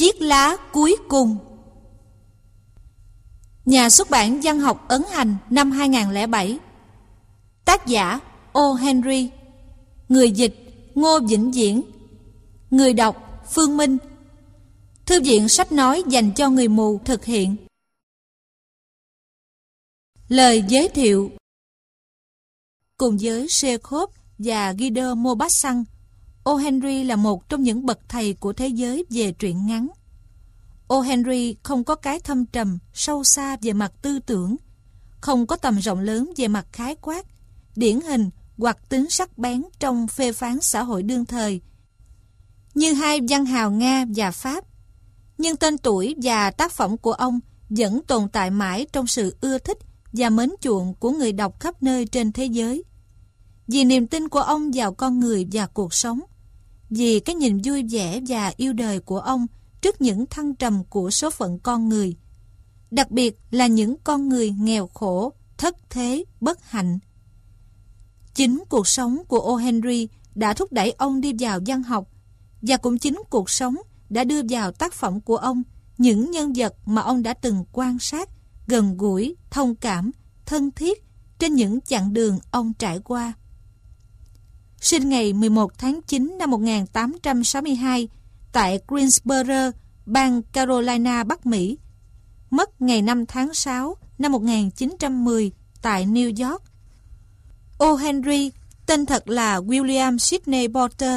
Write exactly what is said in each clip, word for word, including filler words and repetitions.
Chiếc lá cuối cùng. Nhà xuất bản Văn học ấn hành năm hai không không bảy. Tác giả O. Henry. Người dịch Ngô Vĩnh Diễn. Người đọc Phương Minh. Thư viện sách nói dành cho người mù thực hiện. Lời giới thiệu. Cùng với Chekhov và Guido Maupassant, O. Henry là một trong những bậc thầy của thế giới về truyện ngắn. O. Henry không có cái thâm trầm, sâu xa về mặt tư tưởng, không có tầm rộng lớn về mặt khái quát, điển hình hoặc tính sắc bén trong phê phán xã hội đương thời, như hai văn hào Nga và Pháp. Nhưng tên tuổi và tác phẩm của ông vẫn tồn tại mãi trong sự ưa thích và mến chuộng của người đọc khắp nơi trên thế giới. Vì niềm tin của ông vào con người và cuộc sống, vì cái nhìn vui vẻ và yêu đời của ông trước những thăng trầm của số phận con người, đặc biệt là những con người nghèo khổ, thất thế, bất hạnh. Chính cuộc sống của O. Henry đã thúc đẩy ông đi vào văn học, và cũng chính cuộc sống đã đưa vào tác phẩm của ông những nhân vật mà ông đã từng quan sát, gần gũi, thông cảm, thân thiết trên những chặng đường ông trải qua. Sinh ngày mười một tháng chín năm một nghìn tám trăm sáu mươi hai tại Greensboro, bang Carolina, Bắc Mỹ. Mất ngày năm tháng sáu năm một nghìn chín trăm mười tại New York. O. Henry, tên thật là William Sidney Porter.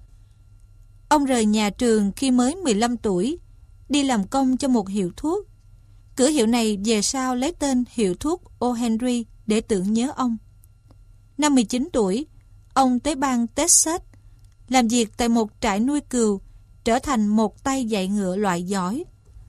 Ông rời nhà trường khi mới mười lăm tuổi, đi làm công cho một hiệu thuốc. Cửa hiệu này về sau lấy tên hiệu thuốc O. Henry để tưởng nhớ ông. Năm mười chín tuổi, ông tới bang Texas, làm việc tại một trại nuôi cừu, trở thành một tay dạy ngựa loại giỏi.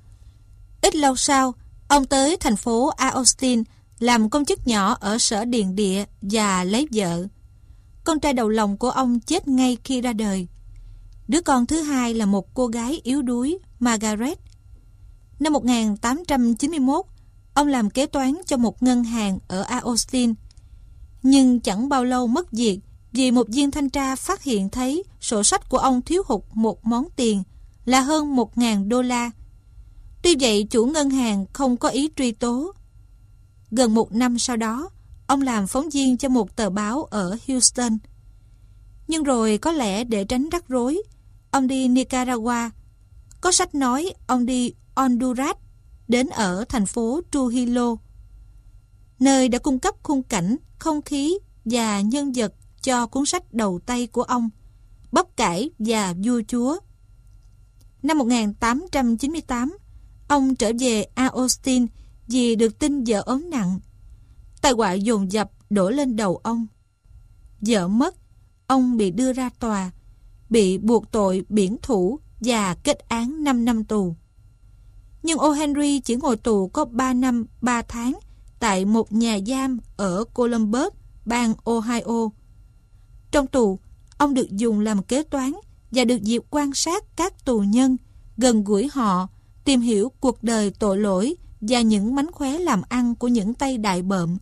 Ít lâu sau, ông tới thành phố Austin, làm công chức nhỏ ở sở điền địa và lấy vợ. Con trai đầu lòng của ông chết ngay khi ra đời. Đứa con thứ hai là một cô gái yếu đuối, Margaret. Năm một nghìn tám trăm chín mươi mốt, ông làm kế toán cho một ngân hàng ở Austin. Nhưng chẳng bao lâu mất việc vì một viên thanh tra phát hiện thấy sổ sách của ông thiếu hụt một món tiền là hơn một nghìn đô la. Tuy vậy, chủ ngân hàng không có ý truy tố. Gần một năm sau đó, ông làm phóng viên cho một tờ báo ở Houston. Nhưng rồi có lẽ để tránh rắc rối, ông đi Nicaragua. Có sách nói ông đi Honduras, đến ở thành phố Trujillo, nơi đã cung cấp khung cảnh, không khí và nhân vật cho cuốn sách đầu tay của ông, Bắp cải và vua chúa. Năm một nghìn tám trăm chín mươi tám, ông trở về Austin vì được tin vợ ốm nặng. Tai họa dồn dập đổ lên đầu ông. Vợ mất, ông bị đưa ra tòa, bị buộc tội biển thủ và kết án năm năm tù. Nhưng O. Henry chỉ ngồi tù có ba năm ba tháng tại một nhà giam ở Columbus, bang Ohio. Trong tù, ông được dùng làm kế toán và được dịp quan sát các tù nhân, gần gũi họ, tìm hiểu cuộc đời tội lỗi và những mánh khóe làm ăn của những tay đại bợm.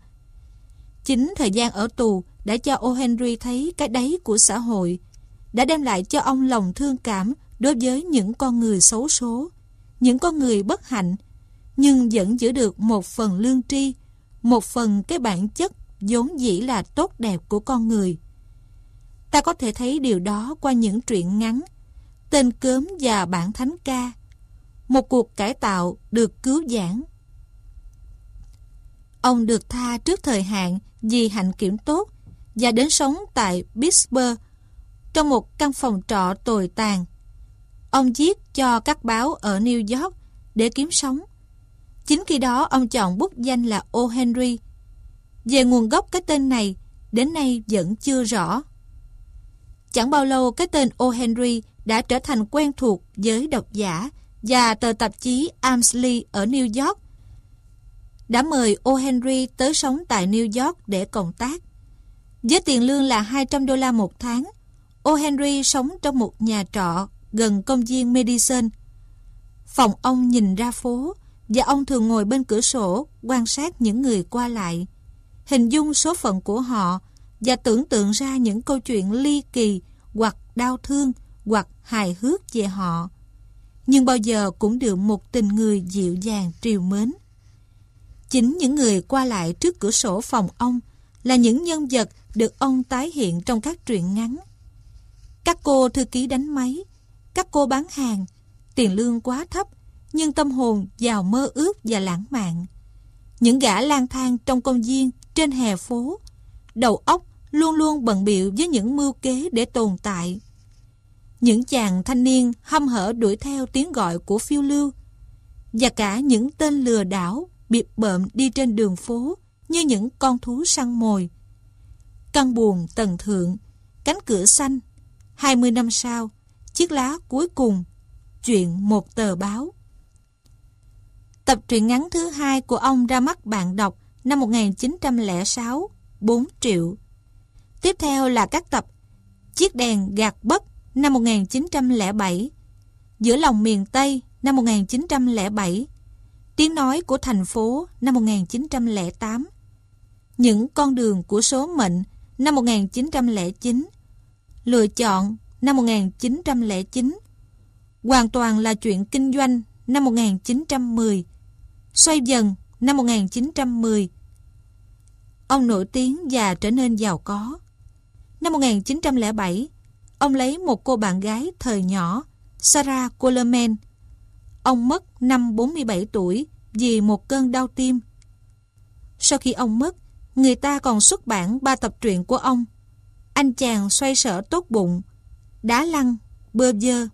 Chính thời gian ở tù đã cho O. Henry thấy cái đáy của xã hội, đã đem lại cho ông lòng thương cảm đối với những con người xấu số, những con người bất hạnh, nhưng vẫn giữ được một phần lương tri, một phần cái bản chất vốn dĩ là tốt đẹp của con người. Ta có thể thấy điều đó qua những truyện ngắn Tên Cớm và Bản Thánh Ca, Một cuộc cải tạo được cứu vãn. Ông được tha trước thời hạn vì hạnh kiểm tốt và đến sống tại Pittsburgh trong một căn phòng trọ tồi tàn. Ông viết cho các báo ở New York để kiếm sống. Chính khi đó ông chọn bút danh là O. Henry. Về nguồn gốc cái tên này, đến nay vẫn chưa rõ. Chẳng bao lâu cái tên O. Henry đã trở thành quen thuộc với độc giả, và tờ tạp chí Amsley ở New York đã mời O. Henry tới sống tại New York để công tác. Với tiền lương là hai trăm đô la một tháng, O. Henry sống trong một nhà trọ gần công viên Madison. Phòng ông nhìn ra phố, và ông thường ngồi bên cửa sổ quan sát những người qua lại, hình dung số phận của họ và tưởng tượng ra những câu chuyện ly kỳ hoặc đau thương hoặc hài hước về họ. nhưng bao giờ cũng được một tình người dịu dàng trìu mến. Chính những người qua lại trước cửa sổ phòng ông là những nhân vật được ông tái hiện trong các truyện ngắn. Các cô thư ký đánh máy, các cô bán hàng, tiền lương quá thấp, nhưng tâm hồn giàu mơ ước và lãng mạn. Những gã lang thang trong công viên, trên hè phố, đầu óc luôn luôn bận bịu với những mưu kế để tồn tại. Những chàng thanh niên hăm hở đuổi theo tiếng gọi của phiêu lưu, và cả những tên lừa đảo bịp bợm đi trên đường phố như những con thú săn mồi. Căn buồng tầng thượng, cánh cửa xanh, hai mươi năm sau, chiếc lá cuối cùng, chuyện một tờ báo. Tập truyện ngắn thứ hai của ông ra mắt bạn đọc năm một nghìn chín trăm lẻ sáu, bốn triệu. Tiếp theo là các tập Chiếc đèn gạt bất năm một nghìn chín trăm lẻ bảy, Giữa lòng miền Tây năm một nghìn chín trăm lẻ bảy, Tiếng nói của thành phố năm một nghìn chín trăm lẻ tám, Những con đường của số mệnh năm một nghìn chín trăm lẻ chín, Lựa chọn năm một nghìn chín trăm lẻ chín, Hoàn toàn là chuyện kinh doanh năm một nghìn chín trăm mười, Xoay dần năm một nghìn chín trăm mười. Ông nổi tiếng và trở nên giàu có. Năm một nghìn chín trăm lẻ bảy, ông lấy một cô bạn gái thời nhỏ, Sarah Coleman. Ông mất năm bốn mươi bảy tuổi vì một cơn đau tim. Sau khi ông mất, người ta còn xuất bản ba tập truyện của ông: Anh chàng xoay sở tốt bụng, Đá lăn, bơ vơ.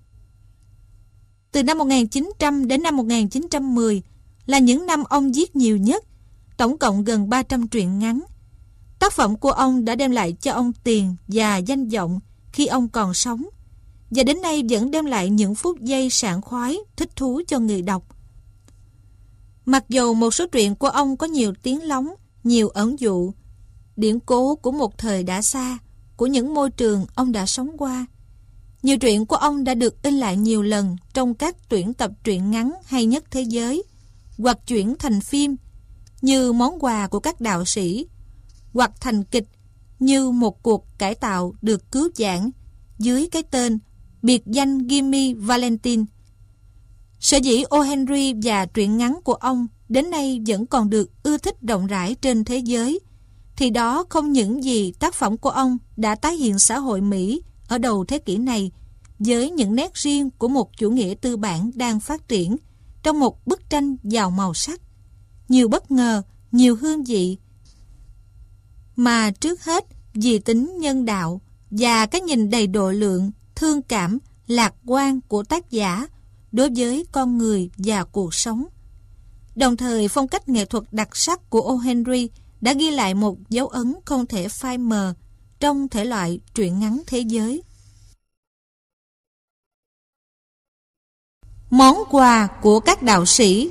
Từ năm một nghìn chín trăm đến năm một nghìn chín trăm mười là những năm ông viết nhiều nhất, tổng cộng gần ba trăm truyện ngắn. Tác phẩm của ông đã đem lại cho ông tiền và danh vọng khi ông còn sống, và đến nay vẫn đem lại những phút giây sảng khoái, thích thú cho người đọc. Mặc dù một số truyện của ông có nhiều tiếng lóng, nhiều ẩn dụ, điển cố của một thời đã xa, của những môi trường ông đã sống qua, nhiều truyện của ông đã được in lại nhiều lần trong các tuyển tập truyện ngắn hay nhất thế giới, hoặc chuyển thành phim như Món quà của các đạo sĩ, hoặc thành kịch như Một cuộc cải tạo được cứu vãn dưới cái tên biệt danh Gimme Valentine. Sở dĩ O. Henry và truyện ngắn của ông đến nay vẫn còn được ưa thích rộng rãi trên thế giới, thì đó không những gì tác phẩm của ông đã tái hiện xã hội Mỹ ở đầu thế kỷ này với những nét riêng của một chủ nghĩa tư bản đang phát triển trong một bức tranh giàu màu sắc, nhiều bất ngờ, nhiều hương vị, mà trước hết vì tính nhân đạo và cái nhìn đầy độ lượng, thương cảm, lạc quan của tác giả đối với con người và cuộc sống. Đồng thời, phong cách nghệ thuật đặc sắc của O. Henry đã ghi lại một dấu ấn không thể phai mờ trong thể loại truyện ngắn thế giới. Món quà của các đạo sĩ.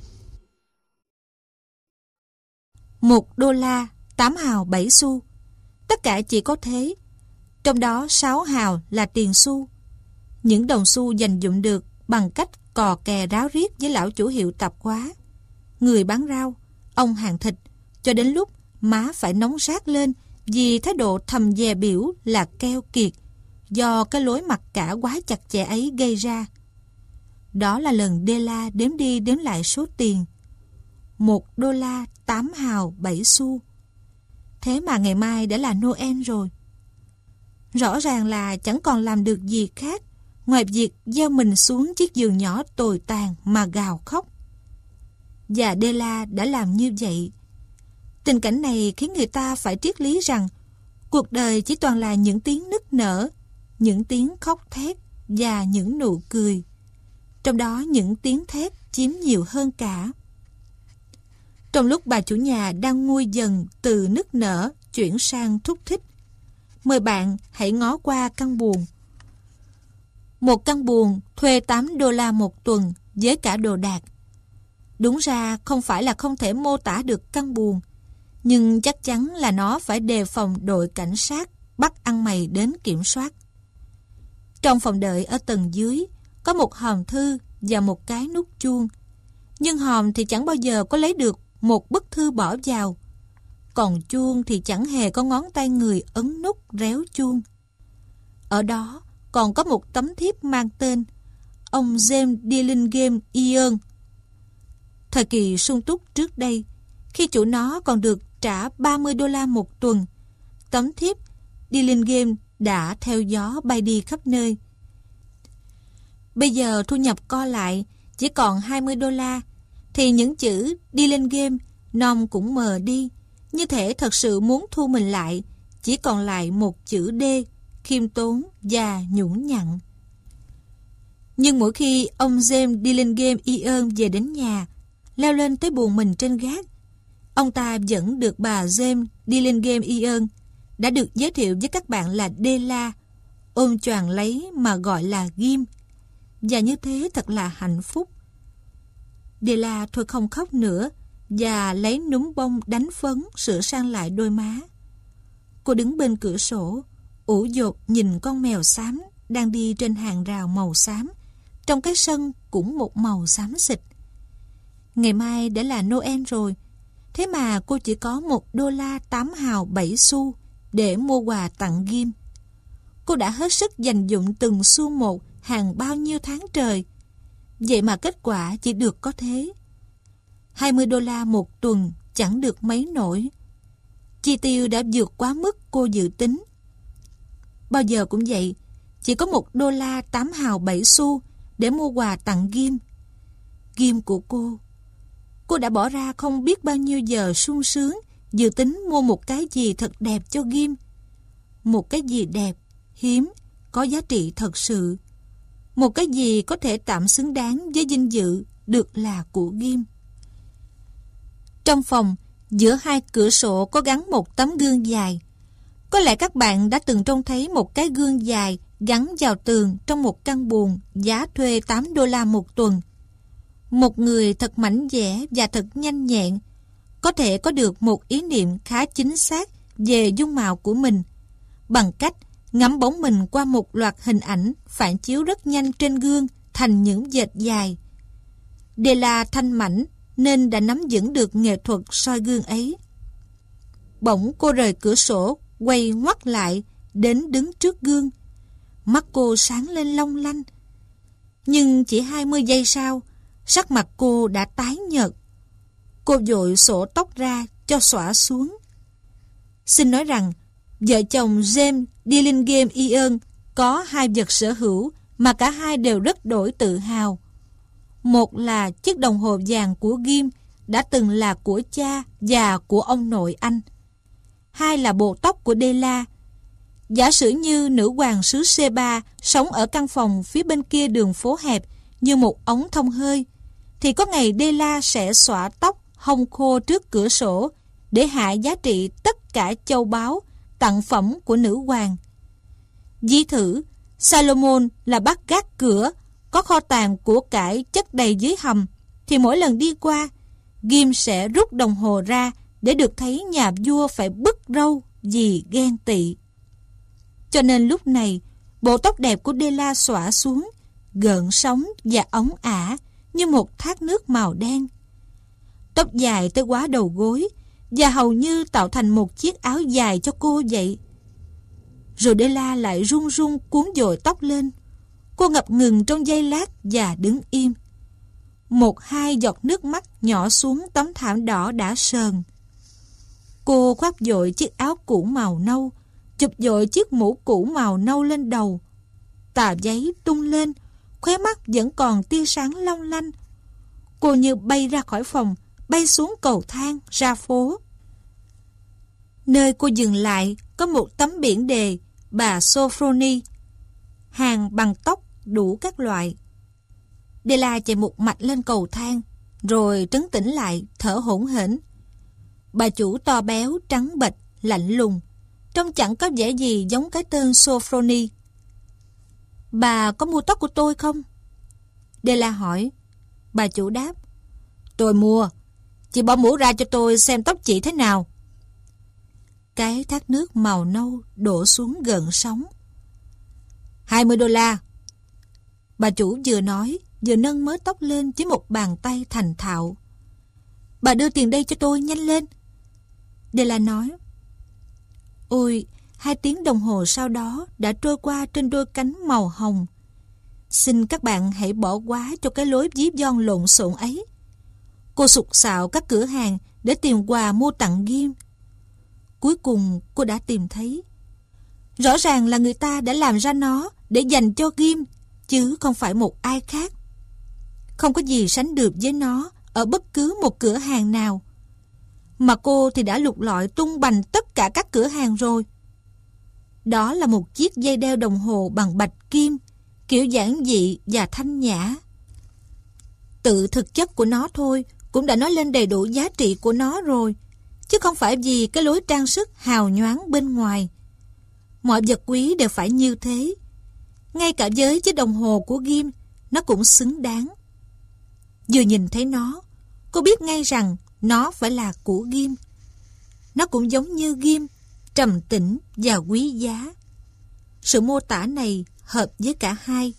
Một đô la, tám hào, bảy xu. Tất cả chỉ có thế. Trong đó sáu hào là tiền xu. Những đồng xu dành dụm được bằng cách cò kè ráo riết với lão chủ hiệu tạp hóa, người bán rau, ông hàng thịt, cho đến lúc má phải nóng rát lên vì thái độ thầm dè biểu là keo kiệt do cái lối mặc cả quá chặt chẽ ấy gây ra. Đó là lần Della đếm đi đếm lại số tiền. Một đô la, tám hào, bảy xu. Thế mà ngày mai đã là Noel rồi. Rõ ràng là chẳng còn làm được gì khác ngoài việc gieo mình xuống chiếc giường nhỏ tồi tàn mà gào khóc. Và Della đã làm như vậy. Tình cảnh này khiến người ta phải triết lý rằng cuộc đời chỉ toàn là những tiếng nức nở, những tiếng khóc thét và những nụ cười. Trong đó những tiếng thét chiếm nhiều hơn cả. Trong lúc bà chủ nhà đang nguôi dần từ nức nở chuyển sang thúc thích, mời bạn hãy ngó qua căn buồng. Một căn buồng thuê tám đô la một tuần với cả đồ đạc. Đúng ra không phải là không thể mô tả được căn buồng, nhưng chắc chắn là nó phải đề phòng đội cảnh sát bắt ăn mày đến kiểm soát. Trong phòng đợi ở tầng dưới có một hòm thư và một cái nút chuông, nhưng hòm thì chẳng bao giờ có lấy được một bức thư bỏ vào, còn chuông thì chẳng hề có ngón tay người ấn nút réo chuông. Ở đó còn có một tấm thiếp mang tên ông James Dillingham Ian. Thời kỳ sung túc trước đây, khi chủ nó còn được trả ba mươi đô la một tuần, tấm thiếp Dillingham đã theo gió bay đi khắp nơi. Bây giờ thu nhập co lại chỉ còn hai mươi đô la, thì những chữ Dillingham nom cũng mờ đi, như thể thật sự muốn thu mình lại, chỉ còn lại một chữ D, khiêm tốn và nhũn nhặn. Nhưng mỗi khi ông James Dillingham Ian về đến nhà, leo lên tới buồng mình trên gác, ông ta vẫn được bà James Dillingham Ian, đã được giới thiệu với các bạn là Della, ôm choàng lấy mà gọi là Ghim. Và như thế thật là hạnh phúc. Della thôi không khóc nữa, và lấy núm bông đánh phấn sửa sang lại đôi má. Cô đứng bên cửa sổ, ủ dột nhìn con mèo xám đang đi trên hàng rào màu xám, trong cái sân cũng một màu xám xịt. Ngày mai đã là Noel rồi, thế mà cô chỉ có một đô la tám hào bảy xu để mua quà tặng Ghim. Cô đã hết sức dành dụm từng xu một hàng bao nhiêu tháng trời, vậy mà kết quả chỉ được có thế. hai mươi đô la một tuần chẳng được mấy nổi. Chi tiêu đã vượt quá mức cô dự tính. Bao giờ cũng vậy, chỉ có một đô la tám hào bảy xu để mua quà tặng Ghim. Ghim của cô. Cô đã bỏ ra không biết bao nhiêu giờ sung sướng dự tính mua một cái gì thật đẹp cho Ghim. Một cái gì đẹp, hiếm, có giá trị thật sự. Một cái gì có thể tạm xứng đáng với vinh dự được là của Ghim. Trong phòng, giữa hai cửa sổ có gắn một tấm gương dài. Có lẽ các bạn đã từng trông thấy một cái gương dài gắn vào tường trong một căn buồng giá thuê tám đô la một tuần. Một người thật mảnh dẻ và thật nhanh nhẹn có thể có được một ý niệm khá chính xác về dung mạo của mình bằng cách ngắm bóng mình qua một loạt hình ảnh phản chiếu rất nhanh trên gương thành những vệt dài. Della thanh mảnh nên đã nắm vững được nghệ thuật soi gương ấy. Bỗng cô rời cửa sổ, quay ngoắt lại, đến đứng trước gương. Mắt cô sáng lên long lanh. Nhưng chỉ hai mươi giây sau, sắc mặt cô đã tái nhợt. Cô vội xõa tóc ra cho xõa xuống. Xin nói rằng, vợ chồng James Dillingham Ian có hai vật sở hữu mà cả hai đều rất đổi tự hào. Một là chiếc đồng hồ vàng của Ghim đã từng là của cha và của ông nội anh. Hai là bộ tóc của Della. Giả sử như nữ hoàng xứ Seba sống ở căn phòng phía bên kia đường phố hẹp như một ống thông hơi, thì có ngày Della sẽ xõa tóc hông khô trước cửa sổ để hạ giá trị tất cả châu báu, tặng phẩm của nữ hoàng. Ví thử, Salomon là bác gác cửa, có kho tàng của cải chất đầy dưới hầm, thì mỗi lần đi qua, Ghim sẽ rút đồng hồ ra để được thấy nhà vua phải bứt râu vì ghen tị. Cho nên lúc này, bộ tóc đẹp của Della xõa xuống, gợn sóng và óng ả như một thác nước màu đen. Tóc dài tới quá đầu gối và hầu như tạo thành một chiếc áo dài cho cô vậy. Rồi Della lại run run cuốn dội tóc lên. Cô ngập ngừng trong giây lát và đứng im. Một hai giọt nước mắt nhỏ xuống tấm thảm đỏ đã sờn. Cô khoác dội chiếc áo cũ màu nâu, chụp dội chiếc mũ cũ màu nâu lên đầu. Tà giấy tung lên, khóe mắt vẫn còn tia sáng long lanh. Cô như bay ra khỏi phòng, bay xuống cầu thang, ra phố. Nơi cô dừng lại có một tấm biển đề bà Sophronie, hàng bằng tóc đủ các loại. Della chạy một mạch lên cầu thang, rồi trấn tĩnh lại, thở hổn hển. Bà chủ to béo, trắng bệch, lạnh lùng, trông chẳng có vẻ gì giống cái tên Sophronie. Bà có mua tóc của tôi không? Della hỏi. Bà chủ đáp. Tôi mua. Chị bỏ mũ ra cho tôi xem tóc chị thế nào. Cái thác nước màu nâu đổ xuống gợn sóng. hai mươi đô la. Bà chủ vừa nói, vừa nâng mớ tóc lên với một bàn tay thành thạo. Bà đưa tiền đây cho tôi, nhanh lên. Della nói. Ôi, hai tiếng đồng hồ sau đó đã trôi qua trên đôi cánh màu hồng. Xin các bạn hãy bỏ qua cho cái lối ví von lộn xộn ấy. Cô sục sạo các cửa hàng để tìm quà mua tặng Ghim. Cuối cùng cô đã tìm thấy. Rõ ràng là người ta đã làm ra nó để dành cho Ghim, chứ không phải một ai khác. Không có gì sánh được với nó ở bất cứ một cửa hàng nào. Mà cô thì đã lục lọi tung bành tất cả các cửa hàng rồi. Đó là một chiếc dây đeo đồng hồ bằng bạch kim, kiểu giản dị và thanh nhã. Tự thực chất của nó thôi cũng đã nói lên đầy đủ giá trị của nó rồi, chứ không phải vì cái lối trang sức hào nhoáng bên ngoài. Mọi vật quý đều phải như thế. Ngay cả với chiếc đồng hồ của Ghim, nó cũng xứng đáng. Vừa nhìn thấy nó, cô biết ngay rằng nó phải là của Ghim. Nó cũng giống như Ghim, trầm tĩnh và quý giá. Sự mô tả này hợp với cả hai.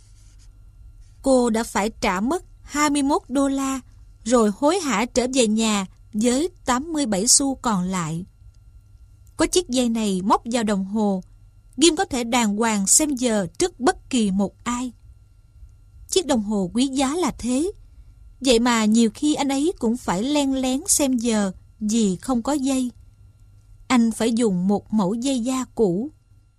Cô đã phải trả mất hai mươi mốt đô la rồi hối hả trở về nhà với tám mươi bảy xu còn lại. Có chiếc dây này móc vào đồng hồ, Ghim có thể đàng hoàng xem giờ trước bất kỳ một ai. Chiếc đồng hồ quý giá là thế, vậy mà nhiều khi anh ấy cũng phải len lén xem giờ vì không có dây. Anh phải dùng một mẫu dây da cũ.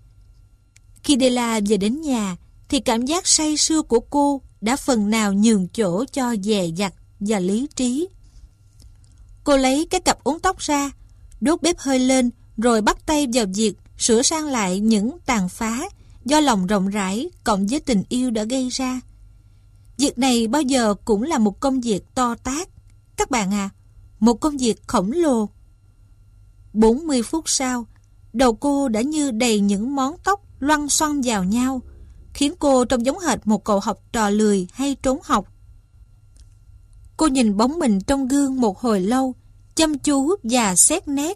Khi Della về đến nhà thì cảm giác say sưa của cô đã phần nào nhường chỗ cho dè dặt và lý trí. Cô lấy cái cặp uốn tóc ra, đốt bếp hơi lên rồi bắt tay vào việc sửa sang lại những tàn phá do lòng rộng rãi cộng với tình yêu đã gây ra. Việc này bao giờ cũng là một công việc to tát. Các bạn à, một công việc khổng lồ. bốn mươi phút sau, đầu cô đã như đầy những món tóc loăn xoăn vào nhau, khiến cô trông giống hệt một cậu học trò lười hay trốn học. Cô nhìn bóng mình trong gương một hồi lâu, chăm chú và xét nét.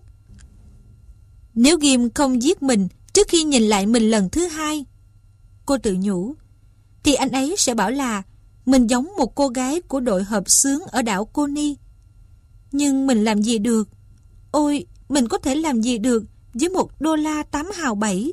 Nếu Ghim không giết mình trước khi nhìn lại mình lần thứ hai, cô tự nhủ, thì anh ấy sẽ bảo là mình giống một cô gái của đội hợp xướng ở đảo Coney. Nhưng mình làm gì được? Ôi, mình có thể làm gì được với một đô la tám hào bảy?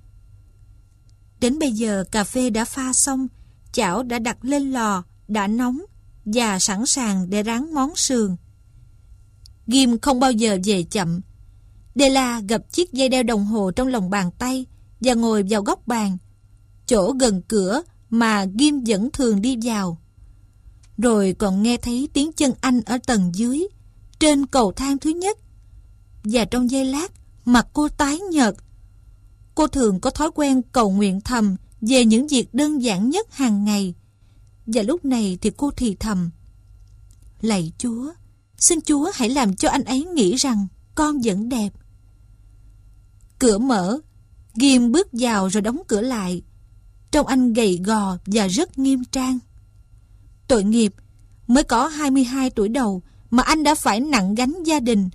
Đến bây giờ cà phê đã pha xong, chảo đã đặt lên lò, đã nóng và sẵn sàng để rán món sườn. Ghim không bao giờ về chậm. Della gập chiếc dây đeo đồng hồ trong lòng bàn tay và ngồi vào góc bàn, chỗ gần cửa mà Ghim vẫn thường đi vào. Rồi còn nghe thấy tiếng chân anh ở tầng dưới, trên cầu thang thứ nhất. Và trong giây lát, mặt cô tái nhợt. Cô thường có thói quen cầu nguyện thầm về những việc đơn giản nhất hàng ngày. Và lúc này thì cô thì thầm, lạy Chúa, xin Chúa hãy làm cho anh ấy nghĩ rằng con vẫn đẹp. Cửa mở, Ghim bước vào rồi đóng cửa lại. Trông anh gầy gò và rất nghiêm trang. Tội nghiệp, mới có hai mươi hai tuổi đầu mà anh đã phải nặng gánh gia đình.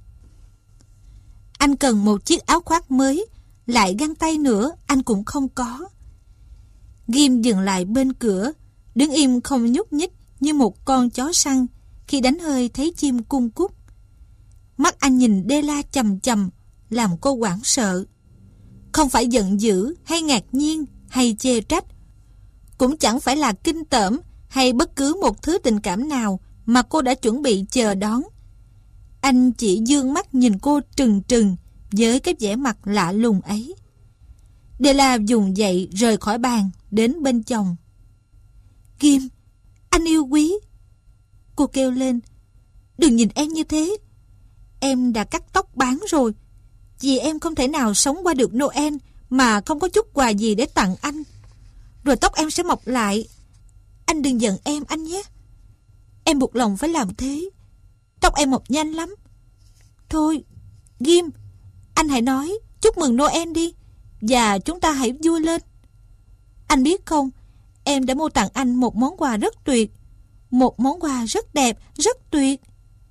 Anh cần một chiếc áo khoác mới, lại găng tay nữa anh cũng không có. Ghim dừng lại bên cửa, đứng im không nhúc nhích như một con chó săn khi đánh hơi thấy chim cung cúc. Mắt anh nhìn Della chằm chằm, làm cô hoảng sợ. Không phải giận dữ hay ngạc nhiên hay chê trách, cũng chẳng phải là kinh tởm hay bất cứ một thứ tình cảm nào mà cô đã chuẩn bị chờ đón. Anh chỉ dương mắt nhìn cô trừng trừng với cái vẻ mặt lạ lùng ấy. Della dùng dậy rời khỏi bàn đến bên chồng. Ghim, anh yêu quý. Cô kêu lên, đừng nhìn em như thế. Em đã cắt tóc bán rồi, vì em không thể nào sống qua được Noel mà không có chút quà gì để tặng anh. Rồi tóc em sẽ mọc lại. Anh đừng giận em anh nhé. Em buộc lòng phải làm thế. Tóc em mọc nhanh lắm. Thôi, Ghim, anh hãy nói chúc mừng Noel đi, và chúng ta hãy vui lên. Anh biết không, em đã mua tặng anh một món quà rất tuyệt. Một món quà rất đẹp, rất tuyệt.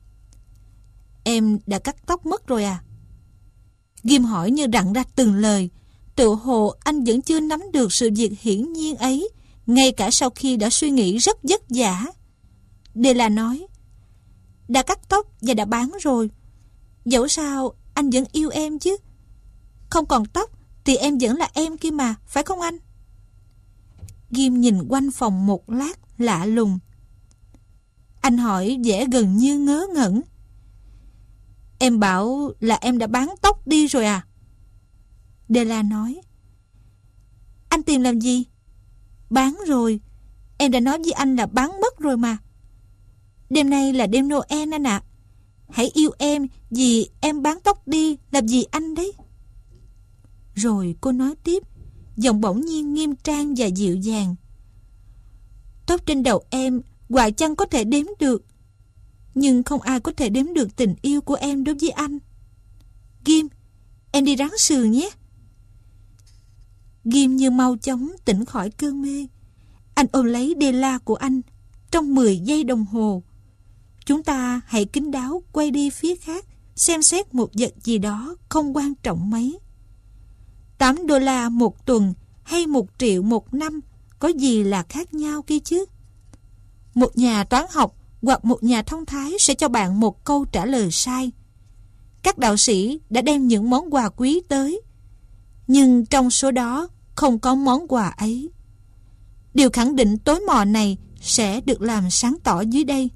Em đã cắt tóc mất rồi à? Ghim hỏi như đặng ra từng lời. Tự hồ anh vẫn chưa nắm được sự việc hiển nhiên ấy, ngay cả sau khi đã suy nghĩ rất vất vả. Della nói, đã cắt tóc và đã bán rồi. Dẫu sao anh vẫn yêu em chứ. Không còn tóc thì em vẫn là em kia mà, phải không anh? Ghim nhìn quanh phòng một lát lạ lùng. Anh hỏi vẻ gần như ngớ ngẩn. Em bảo là em đã bán tóc đi rồi à? Della nói. Anh tìm làm gì? Bán rồi. Em đã nói với anh là bán mất rồi mà. Đêm nay là đêm Noel anh ạ. Hãy yêu em vì em bán tóc đi làm gì anh đấy. Rồi cô nói tiếp, giọng bỗng nhiên nghiêm trang và dịu dàng. Tóc trên đầu em quả chăng có thể đếm được, nhưng không ai có thể đếm được tình yêu của em đối với anh. Ghim, em đi ráng sườn nhé. Ghim như mau chóng tỉnh khỏi cơn mê. Anh ôm lấy Della của anh trong mười giây đồng hồ. Chúng ta hãy kín đáo quay đi phía khác, xem xét một vật gì đó không quan trọng mấy. Tám đô la một tuần hay một triệu một năm có gì là khác nhau kia chứ? Một nhà toán học hoặc một nhà thông thái sẽ cho bạn một câu trả lời sai. Các đạo sĩ đã đem những món quà quý tới, nhưng trong số đó không có món quà ấy. Điều khẳng định tối mò này sẽ được làm sáng tỏ dưới đây.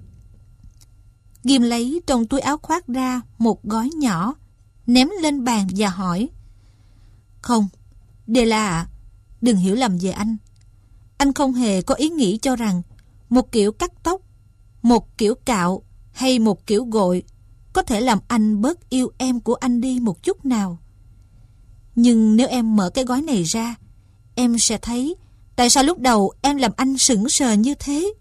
Ghim lấy trong túi áo khoác ra một gói nhỏ, ném lên bàn và hỏi. Không, Della ạ, đừng hiểu lầm về anh. Anh không hề có ý nghĩ cho rằng một kiểu cắt tóc, một kiểu cạo hay một kiểu gội có thể làm anh bớt yêu em của anh đi một chút nào. Nhưng nếu em mở cái gói này ra, em sẽ thấy tại sao lúc đầu em làm anh sững sờ như thế.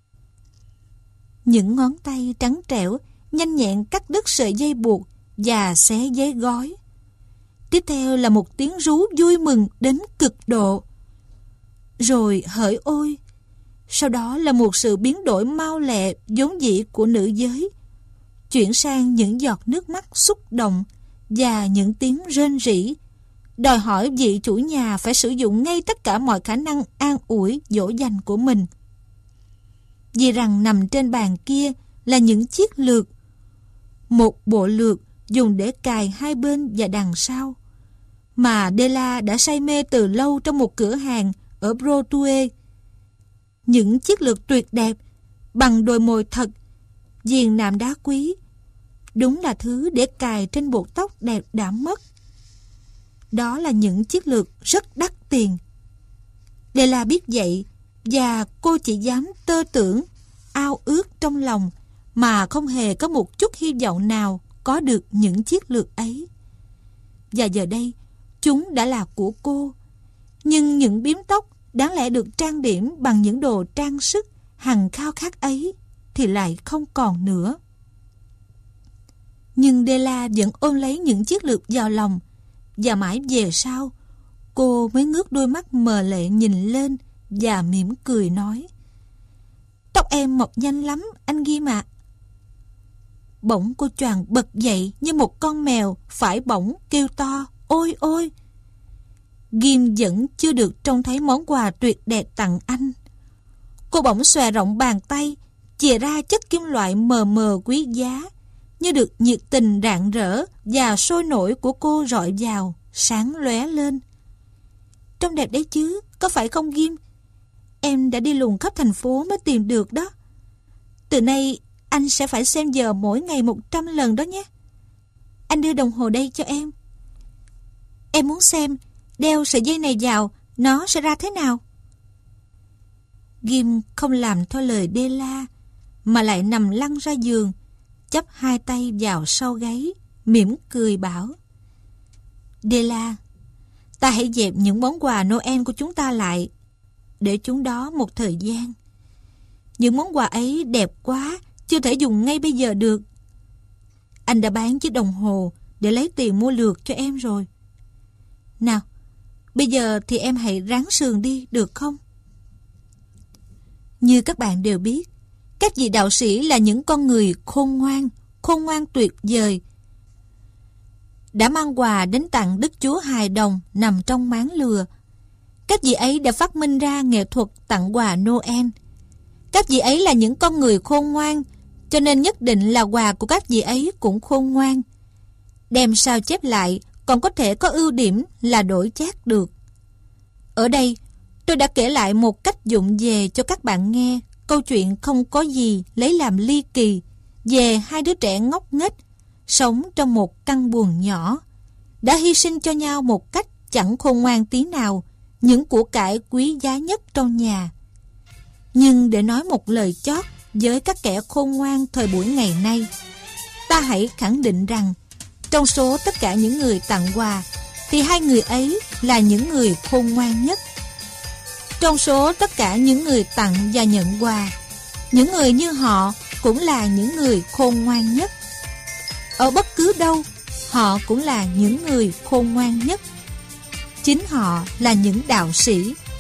Những ngón tay trắng trẻo nhanh nhẹn cắt đứt sợi dây buộc và xé giấy gói. Tiếp theo là một tiếng rú vui mừng đến cực độ. Rồi hỡi ôi! Sau đó là một sự biến đổi mau lẹ vốn dĩ của nữ giới, chuyển sang những giọt nước mắt xúc động và những tiếng rên rỉ, đòi hỏi vị chủ nhà phải sử dụng ngay tất cả mọi khả năng an ủi dỗ dành của mình. Vì rằng nằm trên bàn kia là những chiếc lược, một bộ lược dùng để cài hai bên và đằng sau, mà Della đã say mê từ lâu trong một cửa hàng ở Broadway. Những chiếc lược tuyệt đẹp, bằng đồi mồi thật, viền nạm đá quý, đúng là thứ để cài trên bộ tóc đẹp đã mất. Đó là những chiếc lược rất đắt tiền. Della biết vậy, và cô chỉ dám tơ tưởng, ao ước trong lòng, mà không hề có một chút hy vọng nào có được những chiếc lược ấy. Và giờ đây, chúng đã là của cô. Nhưng những bím tóc đáng lẽ được trang điểm bằng những đồ trang sức hằng khao khát ấy thì lại không còn nữa. Nhưng Della vẫn ôm lấy những chiếc lược vào lòng, và mãi về sau cô mới ngước đôi mắt mờ lệ nhìn lên và mỉm cười nói: Tóc em mọc nhanh lắm anh Ghim ạ. Bỗng cô choàng bật dậy như một con mèo phải bỏng, kêu to ôi ôi. Ghim vẫn chưa được trông thấy món quà tuyệt đẹp tặng anh. Cô bỗng xòe rộng bàn tay, chìa ra chất kim loại mờ mờ quý giá, như được nhiệt tình rạng rỡ và sôi nổi của cô rọi vào, sáng lóe lên. Trông đẹp đấy chứ, có phải không Ghim? Em đã đi lùng khắp thành phố mới tìm được đó. Từ nay anh sẽ phải xem giờ mỗi ngày một trăm lần đó nhé. Anh đưa đồng hồ đây cho em. Em muốn xem đeo sợi dây này vào nó sẽ ra thế nào. Ghim không làm theo lời Della, mà lại nằm lăn ra giường, chắp hai tay vào sau gáy, mỉm cười bảo: Della, ta hãy dẹp những món quà Noel của chúng ta lại, để chúng đó một thời gian. Những món quà ấy đẹp quá, chưa thể dùng ngay bây giờ được. Anh đã bán chiếc đồng hồ để lấy tiền mua lược cho em rồi. Nào, bây giờ thì em hãy ráng sườn đi, được không? Như các bạn đều biết, các vị đạo sĩ là những con người khôn ngoan, khôn ngoan tuyệt vời, đã mang quà đến tặng Đức Chúa hài đồng nằm trong máng lừa. Các vị ấy đã phát minh ra nghệ thuật tặng quà Noel. Các vị ấy là những con người khôn ngoan, cho nên nhất định là quà của các vị ấy cũng khôn ngoan. Đem sao chép lại còn có thể có ưu điểm là đổi chác được. Ở đây, Tôi đã kể lại một cách vụng về cho các bạn nghe câu chuyện không có gì lấy làm ly kỳ về hai đứa trẻ ngốc nghếch sống trong một căn buồng nhỏ, đã hy sinh cho nhau một cách chẳng khôn ngoan tí nào những của cải quý giá nhất trong nhà. Nhưng để nói một lời chót với các kẻ khôn ngoan thời buổi ngày nay, ta hãy khẳng định rằng trong số tất cả những người tặng quà thì hai người ấy là những người khôn ngoan nhất. Trong số tất cả những người tặng và nhận quà, những người như họ cũng là những người khôn ngoan nhất. Ở bất cứ đâu, họ cũng là những người khôn ngoan nhất. Chính họ là những đạo sĩ